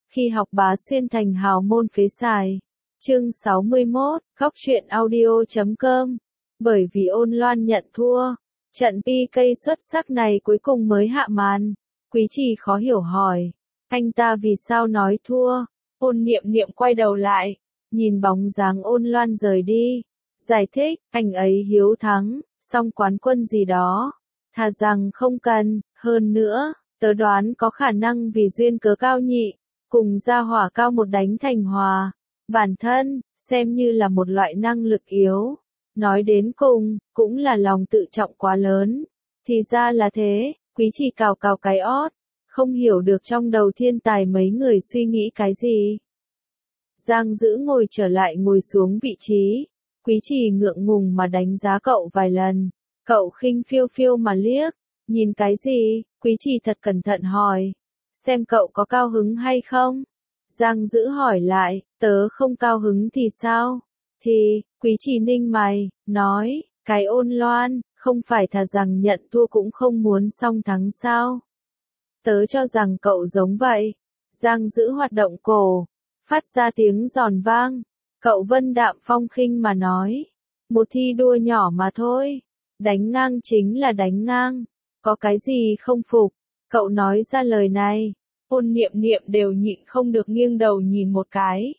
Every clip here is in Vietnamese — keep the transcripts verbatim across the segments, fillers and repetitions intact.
Khi học bá xuyên thành hào môn phế xài. Chương sáu mươi mốt, góc truyện audio chấm com. Bởi vì Ôn Loan nhận thua, trận pê ca xuất sắc này cuối cùng mới hạ màn. Quý Trì khó hiểu hỏi, anh ta vì sao nói thua? Ôn Niệm Niệm quay đầu lại, nhìn bóng dáng Ôn Loan rời đi, giải thích, anh ấy hiếu thắng, song quán quân gì đó. Thà rằng không cần, hơn nữa, tớ đoán có khả năng vì duyên cớ cao nhị, cùng gia hỏa cao một đánh thành hòa. Bản thân, xem như là một loại năng lực yếu. Nói đến cùng, cũng là lòng tự trọng quá lớn. Thì ra là thế, Quý Trì cào cào cái ót, không hiểu được trong đầu thiên tài mấy người suy nghĩ cái gì. Giang Dữ ngồi trở lại ngồi xuống vị trí. Quý Trì ngượng ngùng mà đánh giá cậu vài lần. Cậu khinh phiêu phiêu mà liếc, nhìn cái gì? Quý Trì thật cẩn thận hỏi, xem cậu có cao hứng hay không? Giang Dữ hỏi lại, tớ không cao hứng thì sao? Thì, Quý Trì ninh mày, nói, cái Ôn Loan, không phải thà rằng nhận thua cũng không muốn song thắng sao? Tớ cho rằng cậu giống vậy. Giang Dữ hoạt động cổ, phát ra tiếng giòn vang. Cậu vân đạm phong khinh mà nói, một thi đua nhỏ mà thôi. Đánh ngang chính là đánh ngang. Có cái gì không phục? Cậu nói ra lời này. Ôn Niệm Niệm đều nhịn không được nghiêng đầu nhìn một cái.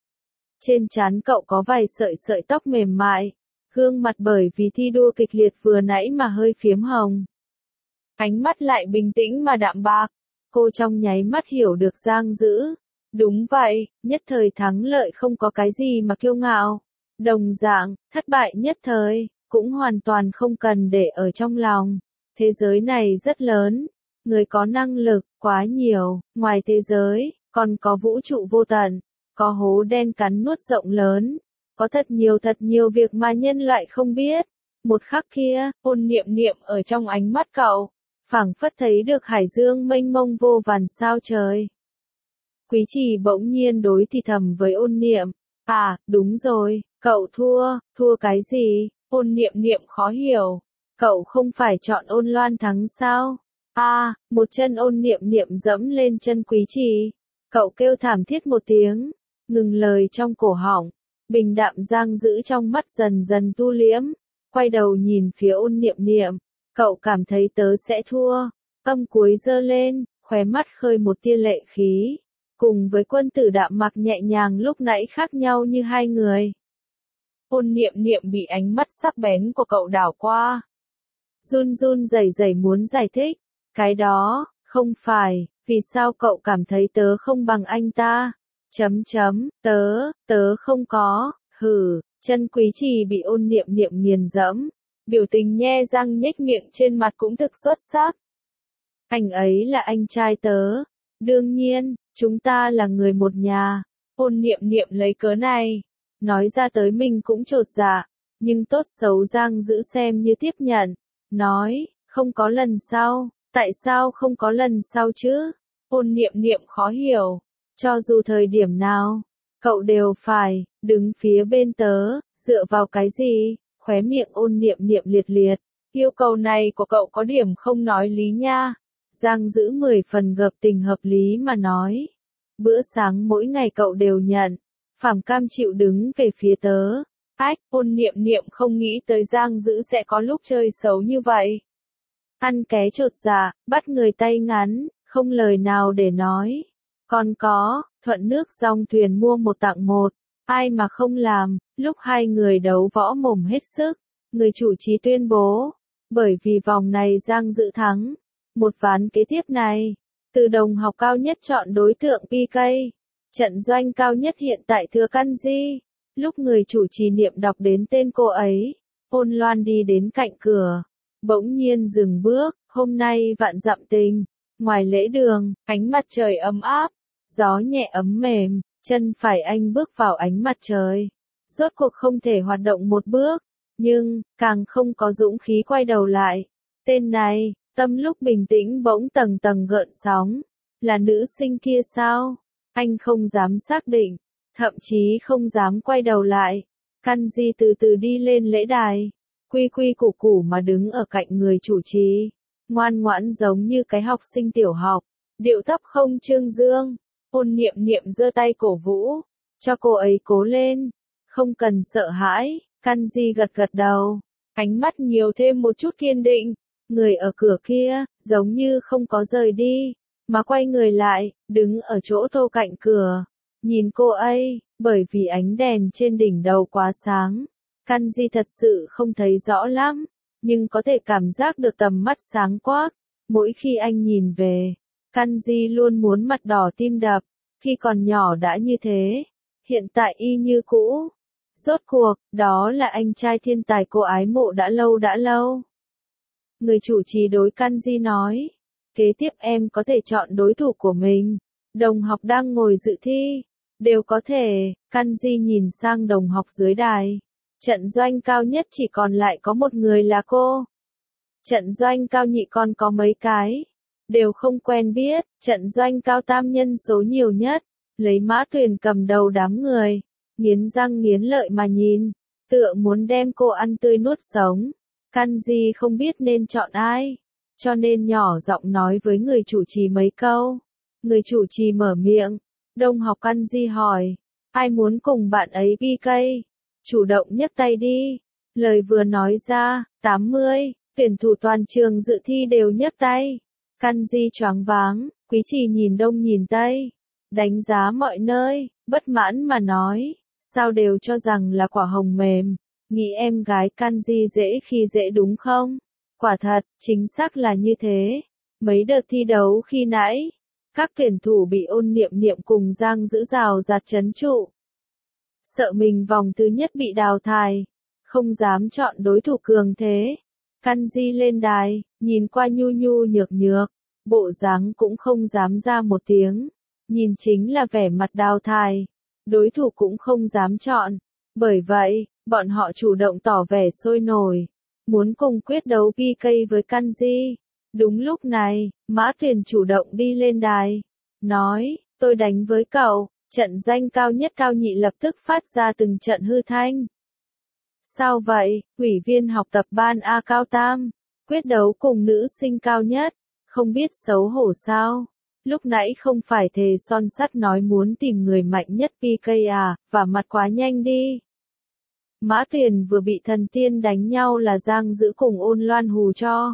Trên trán cậu có vài sợi sợi tóc mềm mại, gương mặt bởi vì thi đua kịch liệt vừa nãy mà hơi phiếm hồng. Ánh mắt lại bình tĩnh mà đạm bạc. Cô trong nháy mắt hiểu được Giang Dữ. Đúng vậy, nhất thời thắng lợi không có cái gì mà kiêu ngạo. Đồng dạng, thất bại nhất thời, cũng hoàn toàn không cần để ở trong lòng. Thế giới này rất lớn. Người có năng lực, quá nhiều, ngoài thế giới, còn có vũ trụ vô tận, có hố đen cắn nuốt rộng lớn, có thật nhiều thật nhiều việc mà nhân loại không biết. Một khắc kia, Ôn Niệm Niệm ở trong ánh mắt cậu, phảng phất thấy được hải dương mênh mông vô vàn sao trời. Quý Trì bỗng nhiên đối thì thầm với Ôn Niệm, à, đúng rồi, cậu thua, thua cái gì? Ôn Niệm Niệm khó hiểu, cậu không phải chọn Ôn Loan thắng sao? A, à, một chân Ôn Niệm Niệm dẫm lên chân Quý Trì. Cậu kêu thảm thiết một tiếng, ngừng lời trong cổ họng. Bình đạm Giang Dữ trong mắt dần dần tu liễm, quay đầu nhìn phía Ôn Niệm Niệm. Cậu cảm thấy tớ sẽ thua. Âm cuối giơ lên, khóe mắt khơi một tia lệ khí. Cùng với quân tử đạm mặc nhẹ nhàng lúc nãy khác nhau như hai người. Ôn Niệm Niệm bị ánh mắt sắc bén của cậu đảo qua. Run run rẩy rẩy muốn giải thích. Cái đó, không phải, vì sao cậu cảm thấy tớ không bằng anh ta? Chấm chấm, tớ, tớ không có, hừ, chân Quý Trì bị Ôn Niệm Niệm nghiền dẫm. Biểu tình nhe răng nhếch miệng trên mặt cũng thực xuất sắc. Anh ấy là anh trai tớ. Đương nhiên, chúng ta là người một nhà. Ôn Niệm Niệm lấy cớ này, nói ra tới mình cũng chột dạ, nhưng tốt xấu Giang Dữ xem như tiếp nhận. Nói, không có lần sau. Tại sao không có lần sau chứ? Ôn Niệm Niệm khó hiểu. Cho dù thời điểm nào, cậu đều phải đứng phía bên tớ, dựa vào cái gì? Khóe miệng Ôn Niệm Niệm liệt liệt. Yêu cầu này của cậu có điểm không nói lý nha. Giang Dữ mười phần gập tình hợp lý mà nói. Bữa sáng mỗi ngày cậu đều nhận. Phàm cam chịu đứng về phía tớ. Ách, Ôn Niệm Niệm không nghĩ tới Giang Dữ sẽ có lúc chơi xấu như vậy. Ăn ké chột dạ, bắt người tay ngắn, không lời nào để nói. Còn có, thuận nước dòng thuyền mua một tặng một, ai mà không làm. Lúc hai người đấu võ mồm hết sức, người chủ trì tuyên bố, bởi vì vòng này Giang Dữ thắng. Một ván kế tiếp này, từ đồng học cao nhất chọn đối tượng pê ca. Trận doanh cao nhất hiện tại Thừa Căn Di. Lúc người chủ trì niệm đọc đến tên cô ấy, Ôn Loan đi đến cạnh cửa. Bỗng nhiên dừng bước, hôm nay vạn dặm tình. Ngoài lễ đường, ánh mặt trời ấm áp, gió nhẹ ấm mềm, chân phải anh bước vào ánh mặt trời. Rốt cuộc không thể hoạt động một bước, nhưng, càng không có dũng khí quay đầu lại. Tên này, tâm lúc bình tĩnh bỗng tầng tầng gợn sóng. Là nữ sinh kia sao? Anh không dám xác định, thậm chí không dám quay đầu lại. Căn Di từ từ đi lên lễ đài. Quy quy củ củ mà đứng ở cạnh người chủ trì, ngoan ngoãn giống như cái học sinh tiểu học, điệu thấp không trương dương. Ôn Niệm Niệm giơ tay cổ vũ, cho cô ấy cố lên, không cần sợ hãi. Kanji gật gật đầu, ánh mắt nhiều thêm một chút kiên định. Người ở cửa kia, giống như không có rời đi, mà quay người lại, đứng ở chỗ tô cạnh cửa, nhìn cô ấy, bởi vì ánh đèn trên đỉnh đầu quá sáng. Kanji thật sự không thấy rõ lắm, nhưng có thể cảm giác được tầm mắt sáng quắc. Mỗi khi anh nhìn về, Kanji luôn muốn mặt đỏ tim đập, khi còn nhỏ đã như thế, hiện tại y như cũ. Rốt cuộc, đó là anh trai thiên tài cô ái mộ đã lâu đã lâu. Người chủ trì đối Kanji nói, kế tiếp em có thể chọn đối thủ của mình. Đồng học đang ngồi dự thi, đều có thể. Kanji nhìn sang đồng học dưới đài. Trận doanh cao nhất chỉ còn lại có một người là cô. Trận doanh cao nhị còn có mấy cái, đều không quen biết. Trận doanh cao tam nhân số nhiều nhất, lấy Mã Tuyền cầm đầu đám người, nghiến răng nghiến lợi mà nhìn, tựa muốn đem cô ăn tươi nuốt sống. Kanji không biết nên chọn ai, cho nên nhỏ giọng nói với người chủ trì mấy câu. Người chủ trì mở miệng, đồng học Kanji hỏi, ai muốn cùng bạn ấy pê ca? Chủ động nhấc tay đi. Lời vừa nói ra, tám mươi, tuyển thủ toàn trường dự thi đều nhấc tay. Kanji choáng váng, Quý Trì nhìn đông nhìn tây, đánh giá mọi nơi, bất mãn mà nói, sao đều cho rằng là quả hồng mềm, nghĩ em gái Kanji dễ khi dễ đúng không? Quả thật, chính xác là như thế. Mấy đợt thi đấu khi nãy, các tuyển thủ bị Ôn Niệm Niệm cùng Giang Dữ rào rạt trấn trụ. Sợ mình vòng thứ nhất bị đào thải, không dám chọn đối thủ cường thế. Kanji lên đài, nhìn qua nhu nhu nhược nhược, bộ dáng cũng không dám ra một tiếng, nhìn chính là vẻ mặt đào thải, đối thủ cũng không dám chọn. Bởi vậy, bọn họ chủ động tỏ vẻ sôi nổi, muốn cùng quyết đấu pê ca với Kanji. Đúng lúc này, Mã Tuyền chủ động đi lên đài, nói, tôi đánh với cậu. Trận danh cao nhất cao nhị lập tức phát ra từng trận hư thanh. Sao vậy, ủy viên học tập ban A cao tam, quyết đấu cùng nữ sinh cao nhất, không biết xấu hổ sao? Lúc nãy không phải thề son sắt nói muốn tìm người mạnh nhất pê ca à, và mặt quá nhanh đi. Mã Tuyền vừa bị thần tiên đánh nhau là Giang Dữ cùng Ôn Loan hù cho.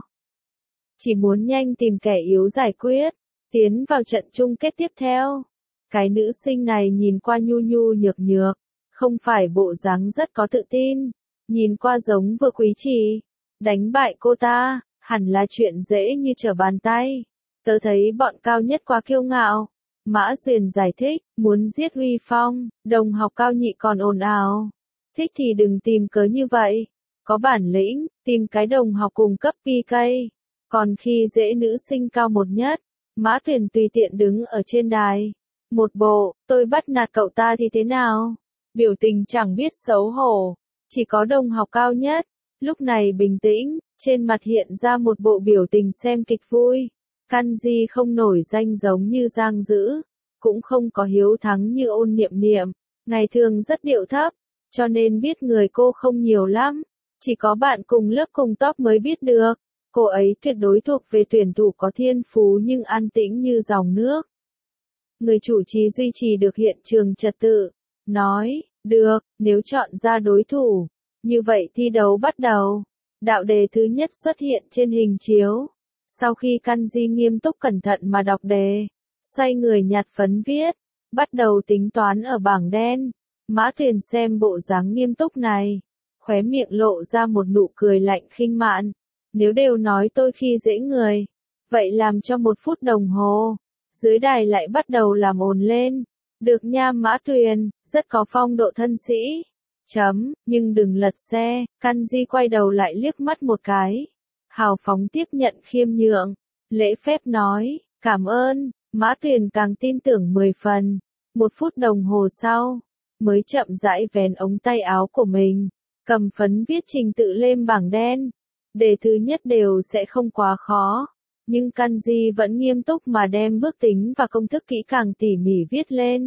Chỉ muốn nhanh tìm kẻ yếu giải quyết, tiến vào trận chung kết tiếp theo. Cái nữ sinh này nhìn qua nhu nhu nhược nhược, không phải bộ dáng rất có tự tin, nhìn qua giống vừa Quý Trì. Đánh bại cô ta, hẳn là chuyện dễ như trở bàn tay. Tớ thấy bọn cao nhất quá kiêu ngạo. Mã Duyên giải thích, muốn giết uy phong, đồng học cao nhị còn ồn ào. Thích thì đừng tìm cớ như vậy. Có bản lĩnh, tìm cái đồng học cùng cấp pê ca. Còn khi dễ nữ sinh cao một nhất, Mã Tuyền tùy tiện đứng ở trên đài. Một bộ, tôi bắt nạt cậu ta thì thế nào? Biểu tình chẳng biết xấu hổ. Chỉ có đồng học cao nhất, lúc này bình tĩnh, trên mặt hiện ra một bộ biểu tình xem kịch vui. Kanji không nổi danh giống như Giang Dữ, cũng không có hiếu thắng như Ôn Niệm Niệm, ngày thường rất điệu thấp, cho nên biết người cô không nhiều lắm. Chỉ có bạn cùng lớp cùng top mới biết được. Cô ấy tuyệt đối thuộc về tuyển thủ có thiên phú nhưng an tĩnh như dòng nước. Người chủ trì duy trì được hiện trường trật tự, nói, được, nếu chọn ra đối thủ, như vậy thi đấu bắt đầu. Đạo đề thứ nhất xuất hiện trên hình chiếu. Sau khi Kanji nghiêm túc cẩn thận mà đọc đề, xoay người nhặt phấn viết, bắt đầu tính toán ở bảng đen. Mã Tuyền xem bộ dáng nghiêm túc này, khóe miệng lộ ra một nụ cười lạnh khinh mạn. Nếu đều nói tôi khi dễ người, vậy làm cho một phút đồng hồ. Dưới đài lại bắt đầu làm ồn lên. Được nha Mã Tuyền, rất có phong độ thân sĩ. Chấm, nhưng đừng lật xe. Kanji quay đầu lại liếc mắt một cái. Hào phóng tiếp nhận khiêm nhượng. Lễ phép nói, cảm ơn. Mã Tuyền càng tin tưởng mười phần. Một phút đồng hồ sau, mới chậm rãi vén ống tay áo của mình. Cầm phấn viết trình tự lên bảng đen. Đề thứ nhất đều sẽ không quá khó. Nhưng Kanji vẫn nghiêm túc mà đem bước tính và công thức kỹ càng tỉ mỉ viết lên.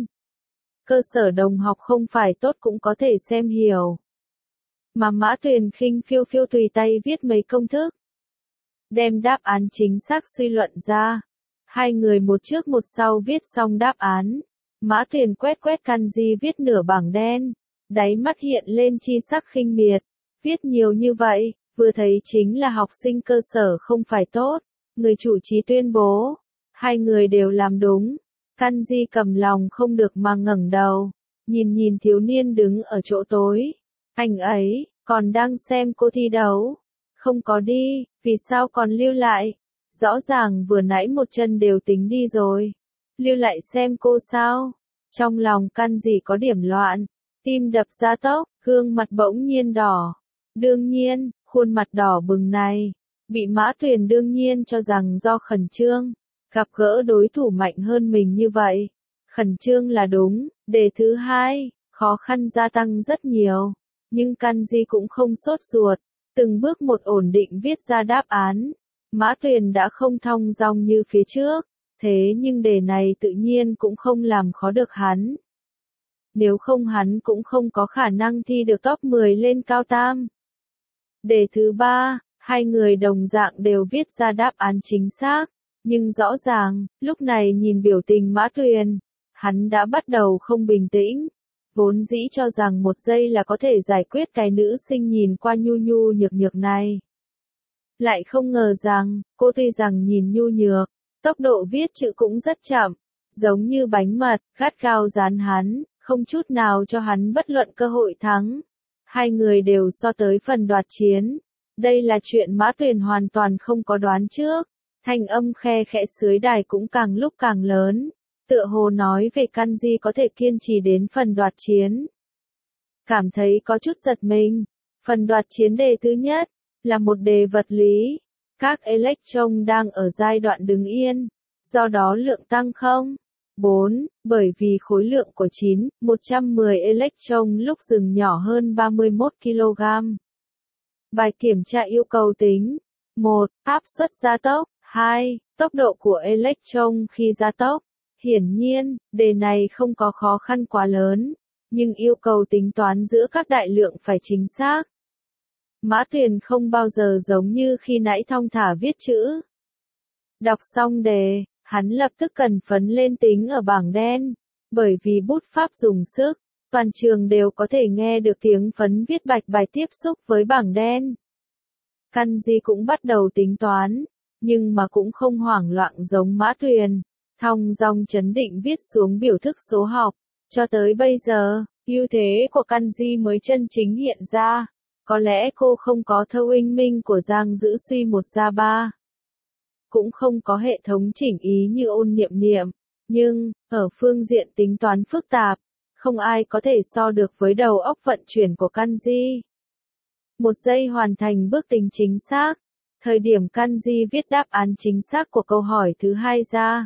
Cơ sở đồng học không phải tốt cũng có thể xem hiểu. Mà Mã Tuyền khinh phiêu phiêu tùy tay viết mấy công thức. Đem đáp án chính xác suy luận ra. Hai người một trước một sau viết xong đáp án. Mã Tuyền quét quét kanji viết nửa bảng đen. Đáy mắt hiện lên chi sắc khinh miệt. Viết nhiều như vậy, vừa thấy chính là học sinh cơ sở không phải tốt. Người chủ trì tuyên bố. Hai người đều làm đúng. Kanji cầm lòng không được mà ngẩng đầu. Nhìn nhìn thiếu niên đứng ở chỗ tối. Anh ấy, còn đang xem cô thi đấu. Không có đi, vì sao còn lưu lại? Rõ ràng vừa nãy một chân đều tính đi rồi. Lưu lại xem cô sao? Trong lòng Kanji có điểm loạn. Tim đập ra tốc, gương mặt bỗng nhiên đỏ. Đương nhiên, khuôn mặt đỏ bừng này. Bị Mã Tuyền đương nhiên cho rằng do khẩn trương. Gặp gỡ đối thủ mạnh hơn mình như vậy. Khẩn trương là đúng. Đề thứ hai, khó khăn gia tăng rất nhiều. Nhưng Kanji cũng không sốt ruột. Từng bước một ổn định viết ra đáp án. Mã Tuyền đã không thong dong như phía trước. Thế nhưng đề này tự nhiên cũng không làm khó được hắn. Nếu không hắn cũng không có khả năng thi được top mười lên cao tam. Đề thứ ba, hai người đồng dạng đều viết ra đáp án chính xác. Nhưng rõ ràng, lúc này nhìn biểu tình Mã Tuyền, hắn đã bắt đầu không bình tĩnh. Vốn dĩ cho rằng một giây là có thể giải quyết cái nữ sinh nhìn qua nhu nhu nhược nhược này. Lại không ngờ rằng, cô tuy rằng nhìn nhu nhược, tốc độ viết chữ cũng rất chậm, giống như bánh mật, gắt gao dán hắn, không chút nào cho hắn bất luận cơ hội thắng. Hai người đều so tới phần đoạt chiến. Đây là chuyện Mã Tuyền hoàn toàn không có đoán trước. Thanh âm khe khẽ dưới đài cũng càng lúc càng lớn. Tựa hồ nói về Kanji có thể kiên trì đến phần đoạt chiến. Cảm thấy có chút giật mình. Phần đoạt chiến đề thứ nhất, là một đề vật lý. Các electron đang ở giai đoạn đứng yên. Do đó lượng tăng không. bốn. Bởi vì khối lượng của chín, một trăm mười electron lúc dừng nhỏ hơn ba mươi mốt ki lô gam. Bài kiểm tra yêu cầu tính. một. Áp suất gia tốc. hai. Tốc độ của electron khi gia tốc. Hiển nhiên, đề này không có khó khăn quá lớn, nhưng yêu cầu tính toán giữa các đại lượng phải chính xác. Mã Tuyền không bao giờ giống như khi nãy thong thả viết chữ. Đọc xong đề, hắn lập tức cần phấn lên tính ở bảng đen, bởi vì bút pháp dùng sức, toàn trường đều có thể nghe được tiếng phấn viết bạch bài tiếp xúc với bảng đen. Kanji cũng bắt đầu tính toán, nhưng mà cũng không hoảng loạn giống Mã Tuyền. Thong dong chấn định viết xuống biểu thức số học. Cho tới bây giờ, ưu thế của Kanji mới chân chính hiện ra. Có lẽ cô không có thâu anh minh của Giang Dữ Suy một ra ba. Cũng không có hệ thống chỉnh ý như Ôn Niệm Niệm. Nhưng, ở phương diện tính toán phức tạp, không ai có thể so được với đầu óc vận chuyển của Kanji. Một giây hoàn thành bước tính chính xác. Thời điểm Kanji viết đáp án chính xác của câu hỏi thứ hai ra.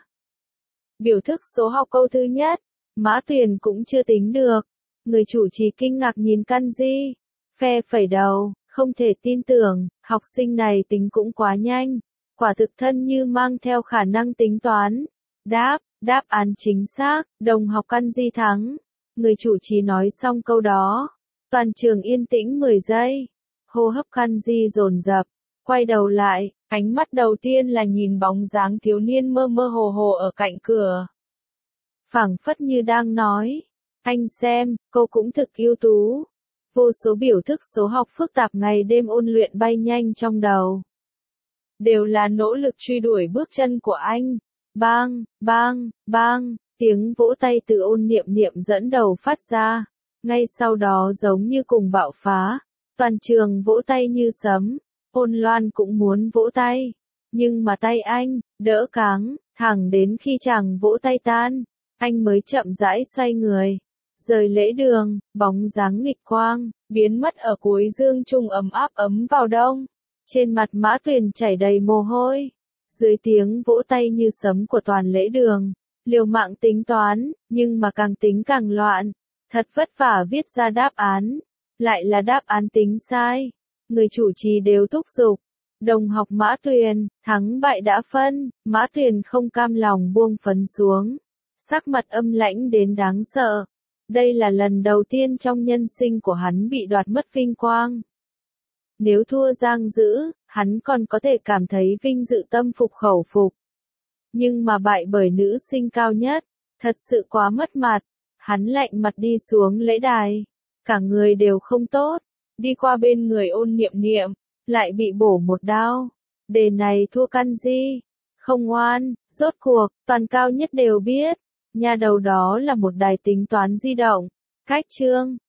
Biểu thức số học câu thứ nhất, Mã Tuyền cũng chưa tính được. Người chủ trì kinh ngạc nhìn Kanji, phe phẩy đầu, không thể tin tưởng, học sinh này tính cũng quá nhanh, quả thực thân như mang theo khả năng tính toán. Đáp, đáp án chính xác, đồng học Kanji thắng. Người chủ trì nói xong câu đó, toàn trường yên tĩnh mười giây, hô hấp Kanji dồn dập, quay đầu lại. Ánh mắt đầu tiên là nhìn bóng dáng thiếu niên mơ mơ hồ hồ ở cạnh cửa. Phảng phất như đang nói, anh xem, cô cũng thực ưu tú. Vô số biểu thức số học phức tạp ngày đêm ôn luyện bay nhanh trong đầu. Đều là nỗ lực truy đuổi bước chân của anh. Bang, bang, bang, tiếng vỗ tay từ Ôn Niệm Niệm dẫn đầu phát ra. Ngay sau đó giống như cùng bạo phá, toàn trường vỗ tay như sấm. Ôn Loan cũng muốn vỗ tay, nhưng mà tay anh, đỡ cáng, thẳng đến khi chàng vỗ tay tan, anh mới chậm rãi xoay người, rời lễ đường, bóng dáng nghịch quang, biến mất ở cuối dương trung ấm áp ấm vào đông. Trên mặt Mã Tuyền chảy đầy mồ hôi, dưới tiếng vỗ tay như sấm của toàn lễ đường, liều mạng tính toán, nhưng mà càng tính càng loạn, thật vất vả viết ra đáp án, lại là đáp án tính sai. Người chủ trì đều thúc giục. Đồng học Mã Tuyền, thắng bại đã phân. Mã Tuyền không cam lòng buông phấn xuống. Sắc mặt âm lãnh đến đáng sợ. Đây là lần đầu tiên trong nhân sinh của hắn bị đoạt mất vinh quang. Nếu thua Giang Dữ, hắn còn có thể cảm thấy vinh dự tâm phục khẩu phục. Nhưng mà bại bởi nữ sinh cao nhất, thật sự quá mất mặt. Hắn lạnh mặt đi xuống lễ đài, cả người đều không tốt, đi qua bên người Ôn Niệm Niệm, lại bị bổ một đao. Đề này thua căn gì? Không ngoan, rốt cuộc, toàn cao nhất đều biết, nhà đầu đó là một đài tính toán di động. Cách chương